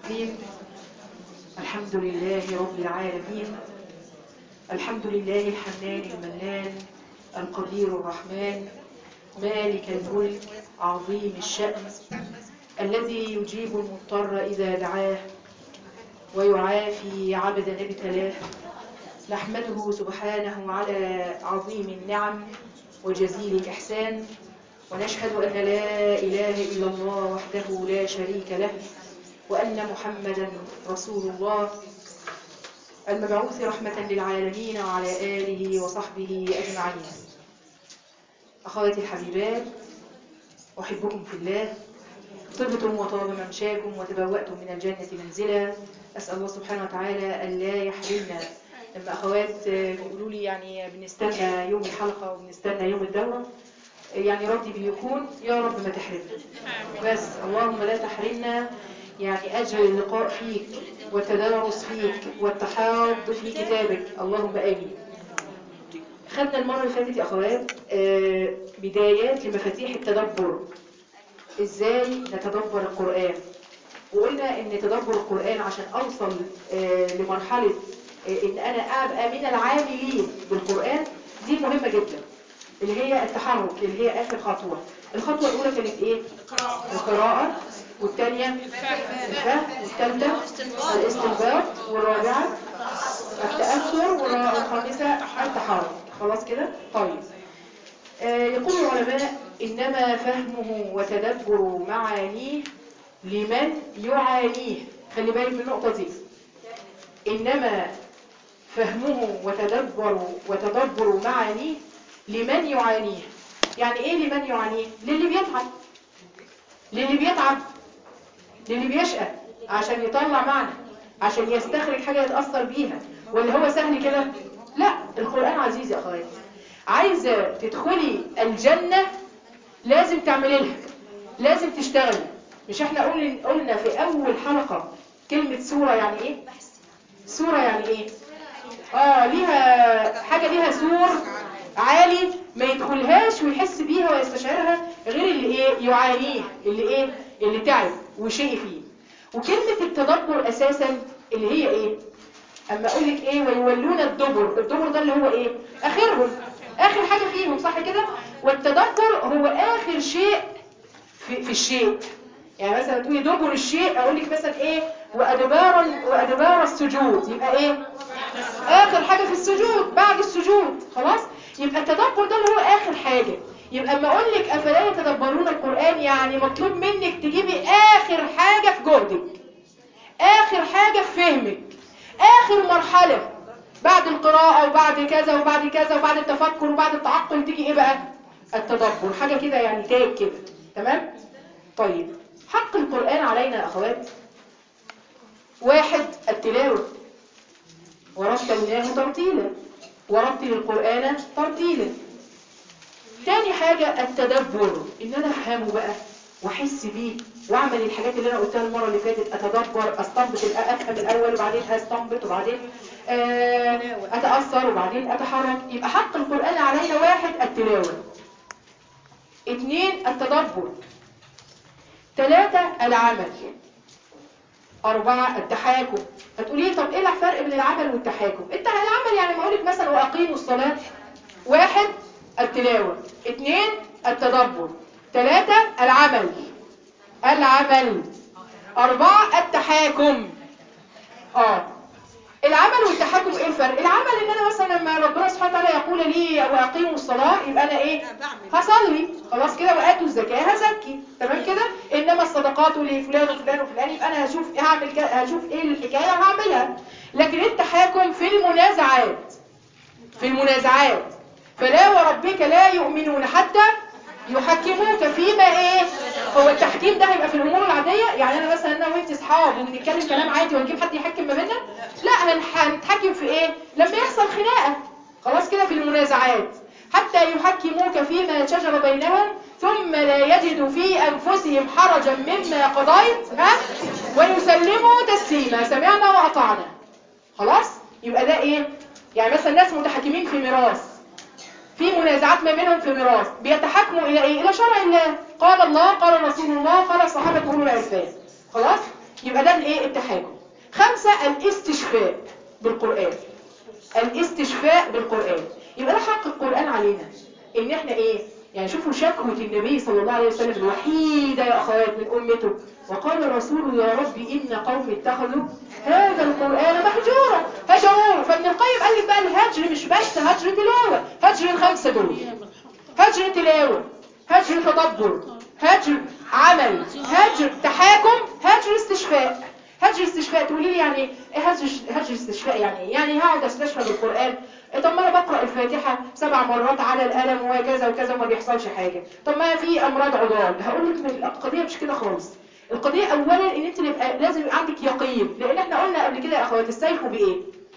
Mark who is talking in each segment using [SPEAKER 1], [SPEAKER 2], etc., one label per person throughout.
[SPEAKER 1] الرحيم. الحمد لله رب العالمين، الحمد لله الحنان المنان القدير الرحمن مالك الملك عظيم الشأن، الذي يجيب المضطر إذا دعاه ويعافي عبدا ابتلاه. نحمده سبحانه على عظيم النعم وجزيل الإحسان، ونشهد أن لا إله إلا الله وحده لا شريك له، وأن محمدا رسول الله المبعوث رحمة للعالمين وعلى آله وصحبه أجمعين. أخواتي الحبيبات، أحبكم في الله، طبتم وطاب ممشاكم وتبوأتم من الجنة منزلا. أسأل الله سبحانه وتعالى أن لا يحرمنا. لما أخوات بيقولوا لي يعني بنستنى يوم الحلقة وبنستنى يوم الدورة، يعني ردي بيكون يا رب ما تحرمنا، بس اللهم لا تحرمنا يعني أجر اللقاء فيك والتدارس فيك والتحاض في كتابك، اللهم آمين. خدنا المرة اللي فاتت يا أخوات بدايات لمفاتيح التدبر، إزاي نتدبر القرآن، وقلنا إن تدبر القرآن عشان أوصل لمرحلة إن أنا أبقى من العاملين بالقرآن دي مهمة جدا، اللي هي التحرك، اللي هي آخر خطوة. الخطوة الأولى كانت إيه؟ القراءة، والثانية الفهم، والثالثة الاستنباط، والرابعة التأثر، والخامسة التحرك. خلاص كده؟ طيب. يقول العلماء إنما فهمه وتدبر معانيه لمن يعانيه. خلي بالك من النقطة دي. إنما فهمه وتدبر معانيه لمن يعانيه. يعني ايه لمن يعانيه؟ للي بيتعب، للي بيشقى عشان يطلع معنى، عشان يستخرج حاجة يتأثر بيها. ولا هو سهل كده؟ لا، القرآن عزيز يا أخواتي. عايزة تدخلي الجنة لازم تعملي لها، لازم تشتغلي. مش احنا قلنا في أول حلقة كلمة سورة يعني ايه؟ سورة يعني ايه؟ ليها حاجة، ليها سور عالي ما يدخلهاش ويحس بيها ويستشعرها غير اللي ايه؟ يعانيه، اللي ايه؟ اللي تعب وشيء فيه. وكلمة التدبر اساسا اللي هي ايه؟ اما اقولك ايه؟ ويولون الدبر ده اللي هو ايه؟ اخرهم، اخر حاجة فيهم، صح كده؟ والتدبر هو اخر شيء في الشيء. يعني مثلا تقولي دبر الشيء، اقولك مثلا ايه؟ وادبار السجود، يبقى ايه؟ اخر حاجة في السجود، بعد السجود. خلاص؟ يبقى التدبر ده اللي هو اخر حاجة. يبقى اما اقول لك افلا يتدبرون القرآن، يعني مطلوب منك تجيبي اخر حاجة في جهدك، اخر حاجة في فهمك، اخر مرحلة بعد القراءة وبعد كذا وبعد كذا وبعد التفكر وبعد التعقل تيجي ايه بقى؟ التدبر. حاجة كده يعني تاج كده. تمام؟ طيب، حق القرآن علينا يا اخوات: واحد، التلاوة، ورتلناه ترتيلا، ورتل القرآن ترتيلا. تاني حاجة التدبر، ان انا افهمه بقى واحس بيه واعمل الحاجات اللي انا قلتها المرة اللي فاتت. اتدبر، استنبط، افهم الاول وبعدين استنبط وبعدين اتأثر وبعدين اتحرك. يبقى حق القرآن علينا: واحد، التلاوة، اثنين، التدبر، ثلاثة، العمل، أربعة، التحاكم. هتقولي طب ايه الفرق بين العمل والتحاكم؟ العمل يعني ما اقولك مثلا واقيموا الصلاة: واحد، التلاوة، اثنين، التدبر، ثلاثة، العمل، أربعة، التحاكم. العمل والتحاكم ايه الفرق؟ العمل ان انا مثلا لما ربنا سبحانه وتعالى يقول لي واقيموا الصلاة، يبقى انا ايه؟ هصلي، خلاص كده، واتوا الزكاة، هزكي، تمام كده. انما الصدقات لفلان وفلان وفلان، يبقى انا هشوف هشوف ايه الحكاية وهعملها. لكن التحاكم في المنازعات، فلا وربك لا يؤمنون حتى يحكموك فيما ايه؟ هو التحكيم ده هيبقى في الامور العادية. يعني انا مثلا انا وانت اصحاب وبنتكلم كلام عادي ونجيب حد يحكم ما بيننا؟ لا، هنتحكم في ايه؟ لما يحصل خناقة، خلاص كده، في المنازعات. حتى يحكموك فيما شجر بينهم ثم لا يجدوا في انفسهم حرجا مما قضيت ويسلموا تسليما، سمعنا واطعنا. خلاص؟ يبقى ده ايه؟ يعني مثلا ناس متحكمين في ميراث، في منازعات ما بينهم في ميراث، بيتحكموا الى ايه؟ الى شرع الله. قال الله، قال رسول الله، قال الصحابه اولو العرفان. خلاص؟ يبقى ده الايه؟ التحاكم. 5 الاستشفاء بالقرآن. الاستشفاء بالقرآن، يبقى ده حق القرآن علينا ان احنا ايه؟ يعني شوفوا شكوة النبي صلى الله عليه وسلم الوحيدة يا اخوات من امته، وقال الرسول يا رب ان قوم اتخذوا هذا القرآن مهجورا هجروه. فابن القيم قال لك بقى الهجر مش بس هجر تلاوة، هجر ال5 دول، هجر تلاوة، هجر تدبر، هجر عمل، هجر تحاكم، هجر استشفاء. هجر استشفاء تقولي لي يعني ايه؟ هجر استشفاء يعني ايه؟ يعني هقعد استشفى بالقرآن؟ طب ما انا بقرأ الفاتحة 7 مرات على القلم وكذا وكذا وما بيحصلش حاجة. طب ما في امراض عضال. هقول لك القضية مش كده خالص. القضية اولا ان انت لازم يبقى عندك يقين، لان احنا قلنا قبل كده يا اخوات السيف بايه؟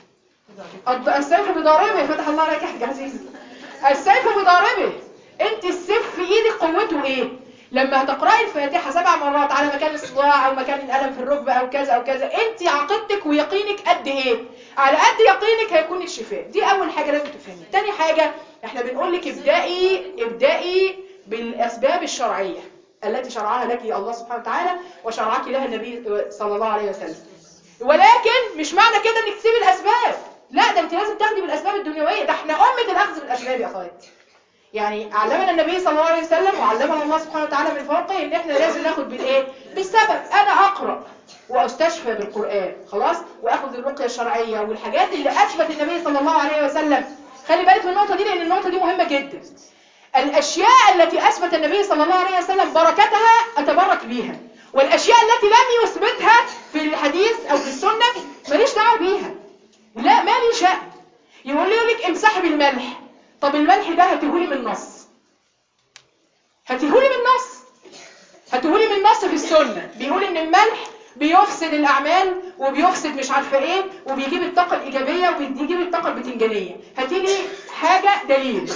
[SPEAKER 1] السيف بضاربه. فتح الله عليك يا حاج عزيز. السيف بضاربه. انت السيف في ايدك قوته ايه؟ لما هتقرأي الفاتحة 7 مرات على مكان الصداع او مكان الألم في الركبة او كذا او كذا، انت عقيدتك ويقينك قد ايه؟ على قد يقينك هيكون الشفاء. دي اول حاجة لازم تفهميها. تاني حاجة احنا بنقول لك ابدأي بالاسباب الشرعية التي شرعها لك الله سبحانه وتعالى وشرعك لها النبي صلى الله عليه وسلم. ولكن مش معنى كده انك تسيب الاسباب، لا، ده انت لازم تاخدي بالاسباب الدنيوية. ده احنا امة الاخذ بالاسباب يا اخوات. يعني علمنا النبي صلى الله عليه وسلم وعلمنا الله سبحانه وتعالى من فوقه ان احنا لازم ناخد بالايه؟ بالسبب. انا اقرا واستشفى بالقران خلاص، واخد الرقيه الشرعيه والحاجات اللي اثبت النبي صلى الله عليه وسلم. خلي بالك من النقطه دي لان النقطه دي مهمه جدا. الاشياء التي اثبت النبي صلى الله عليه وسلم بركتها اتبرك بيها، والاشياء التي لم يثبتها في الحديث او في السنه ماليش دعوه بيها، لا مالي شأن. يقول لك امسحي بالملح. طب الملح ده هاتيهولي من نص، هاتيهولي من نص، هاتيهولي من نص في السنة بيقول ان الملح بيفسد الاعمال وبيفسد مش عارفه ايه وبيجيب الطاقة الايجابية وبيجيب الطاقة البتنجانية. هاتيلي حاجة دليل.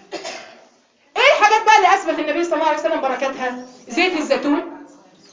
[SPEAKER 1] ايه الحاجات بقى اللي اثبت النبي صلى الله عليه وسلم بركاتها؟ زيت الزيتون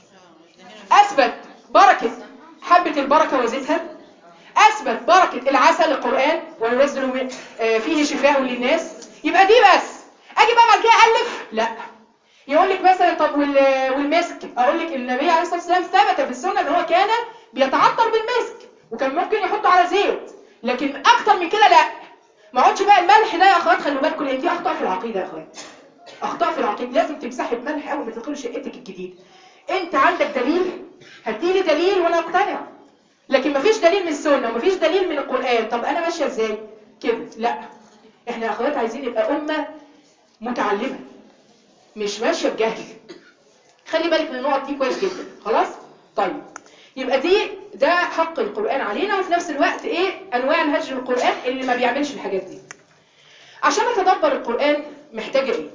[SPEAKER 1] اثبت بركة حبة البركة وزيتها، اثبت بركة العسل القرآن وينزل فيه شفاء للناس. يبقى دي بس. اجي بقى بعد كده الف؟ لا. يقول لك مثلا طب والمسك، اقول لك النبي عليه الصلاه والسلام ثبت في السنه ان هو كان بيتعطر بالمسك وكان ممكن يحطه على زيت، لكن اكتر من كده لا. ما اقعدش بقى الملح ده يا اخوات. خلوا بالكم لان دي اخطاء في العقيده يا اخوات، اخطاء في العقيده. لازم تمسحي بملح اول ما تدخلي شقتك الجديده. انت عندك دليل؟ هاتيلي دليل وانا اقتنع. لكن مفيش دليل من السنه ومفيش دليل من القران، طب انا ماشيه ازاي كده؟ لا. احنا يا اخوات عايزين نبقى امه متعلمه مش ماشيه بجهل. خلي بالك من النقط دي كويس جدا. خلاص؟ طيب يبقى ده حق القرآن علينا، وفي نفس الوقت ايه انواع الهجر القرآن اللي ما بيعملش الحاجات دي. عشان اتدبر القرآن محتاجه ايه؟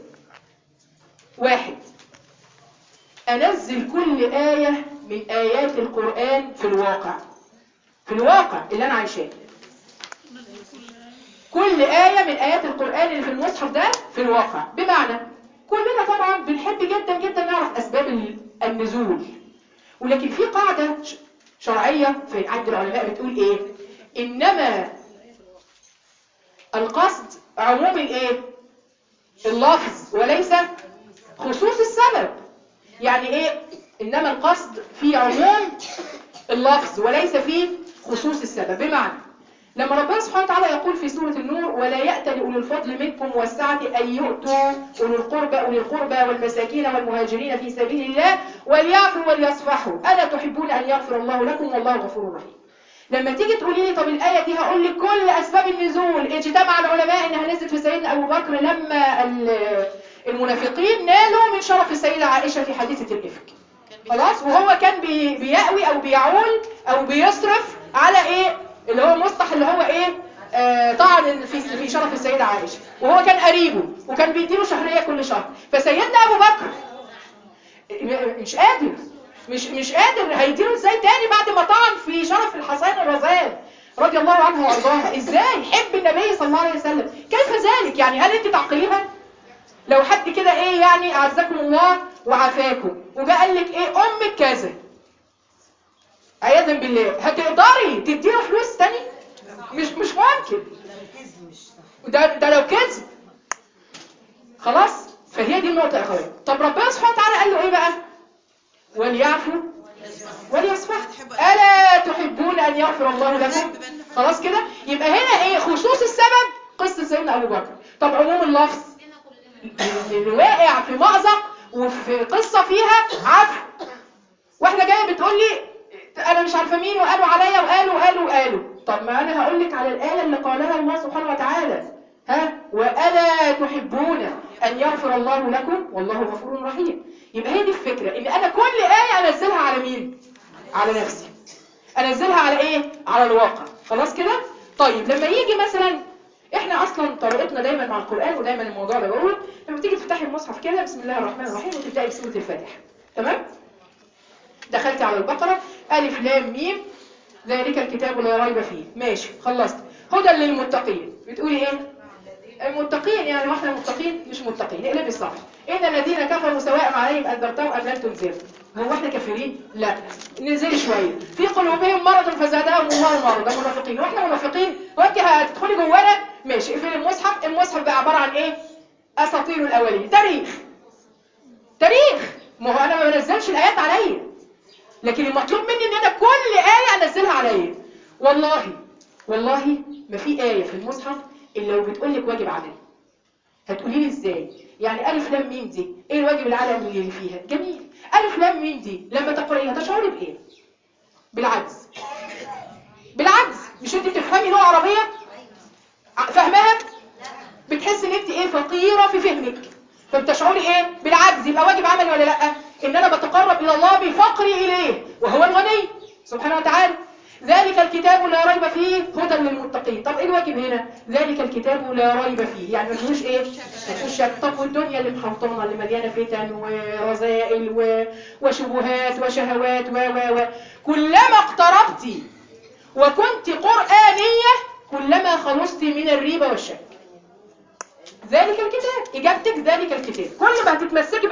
[SPEAKER 1] 1 انزل كل آية من آيات القرآن في الواقع، في الواقع اللي انا عايشاه. كل آية من آيات القرآن اللي في المصحف ده في الواقع. بمعنى كلنا طبعا بنحب جدا جدا نعرف أسباب النزول، ولكن في قاعدة شرعية في عند العلماء بتقول ايه؟ انما القصد عموم الايه؟ اللفظ وليس خصوص السبب. يعني ايه؟ انما القصد في عموم اللفظ وليس في خصوص السبب. بمعنى لما ربنا سبحانه وتعالى يقول في سورة النور ولا يأتل أولو الفضل منكم والسعة أن يؤتوا أولي القربى والمساكين والمهاجرين في سبيل الله وليعفوا وليصفحوا ألا تحبون أن يغفر الله لكم والله غفور رحيم. لما تيجي تقولي لي طب الآية دي هقول لك كل أسباب النزول. اجتمع العلماء إنها نزلت في سيدنا أبو بكر لما المنافقين نالوا من شرف السيدة عائشة في حادثة الإفك. خلاص؟ وهو كان بيأوي أو بيعول أو بيصرف على إيه؟ اللي هو مصطح اللي هو ايه؟ طعن في شرف السيدة عائشة، وهو كان قريبه وكان بيديله شهرية كل شهر. فسيدنا ابو بكر مش قادر هيديله ازاي تاني بعد ما طعن في شرف الحسين الرزان رضي الله عنه وارضاها. ازاي حب النبي صلى الله عليه وسلم؟ كيف ذلك؟ يعني هل انت تعقليها؟ لو حد كده ايه يعني اعزكم الله وعافاكم وجاء قال لك ايه امك كذا عياذا بالله، هتقدري تديله فلوس تاني؟ مش ممكن. ده لو كذب. خلاص؟ فهي دي النقطة يا اخويا. طب ربنا سبحانه وتعالى قال له ايه بقى؟ وليعفوا وليصفح. ألا تحبون أن يغفر الله لكم؟ خلاص كده. يبقى هنا ايه خصوص السبب؟ قصة سيدنا أبو بكر. طب عموم اللفظ اللي واقع في مأزق وفي قصة فيها عفو. واحدة جاية بتقول لي أنا مش عارفة مين وقالوا عليا وقالوا. طب ما أنا هقول لك على الآية اللي قالها الله سبحانه وتعالى. وألا تحبون أن يغفر الله لكم والله غفور رحيم. يبقى هي دي الفكرة، إن أنا كل آية أنزلها على مين؟ على نفسي. أنزلها على إيه؟ على الواقع. خلاص كده؟ طيب لما يجي مثلا احنا اصلا طريقتنا دايما مع القرآن، ودايما الموضوع ده بقول لما تيجي تفتحي المصحف كده بسم الله الرحمن الرحيم وتبداي بسورة الفاتحة. تمام؟ دخلتي على البقرة ألف لام ميم ذلك الكتاب لا ريب فيه. ماشي خلصت. هدى للمتقين. بتقولي ايه؟ المتقين يعني واحنا متقين مش متقين. اقلبي الصفحة. ان الذين كفروا سواء عليهم انذرتهم ام لم تنذرهم. هو احنا كافرين؟ لا. ننزل شويه. في قلوبهم مرض فزادهم الله مرضا. منافقين. واحنا منافقين؟ وانت هتدخلي جوانا؟ ماشي. اقفلي المصحف. المصحف ده عباره عن ايه؟ اساطير الاولين. تاريخ. ما هو انا ما بنزلش الايات عليا، لكن المطلوب مني ان انا كل آية انزلها عليا. والله ما في آية في المصحف الا لو بتقول لك واجب عليا. هتقولي لي ازاي؟ يعني ألف لام ميم دي ايه الواجب العالمي اللي فيها؟ جميل. ألف لام ميم دي لما تقرأيها تشعري بايه؟ بالعجز. مش انت بتفهمي لغة عربية؟ فاهمها؟ بتحسي ان انت ايه؟ فقيرة في فهمك، فبتشعري ايه؟ بالعجز. يبقى واجب عملي ولا لا؟ ان انا بتقرب الى الله بفقري اليه وهو الغني سبحانه وتعالى. ذلك الكتاب لا ريب فيه هدى للمتقين. طب ايه الواجب هنا؟ ذلك الكتاب لا ريب فيه يعني ما فيهوش ايه؟ ما فيهوش شك. طب والدنيا اللي محوطانه اللي مليانه فتن ورذائل وشبهات وشهوات و كلما اقتربتي وكنت قرآنية كلما خلصتي من الريبة والشك. ذلك الكتاب. اجابتك ذلك الكتاب. كل ما هتتمسكي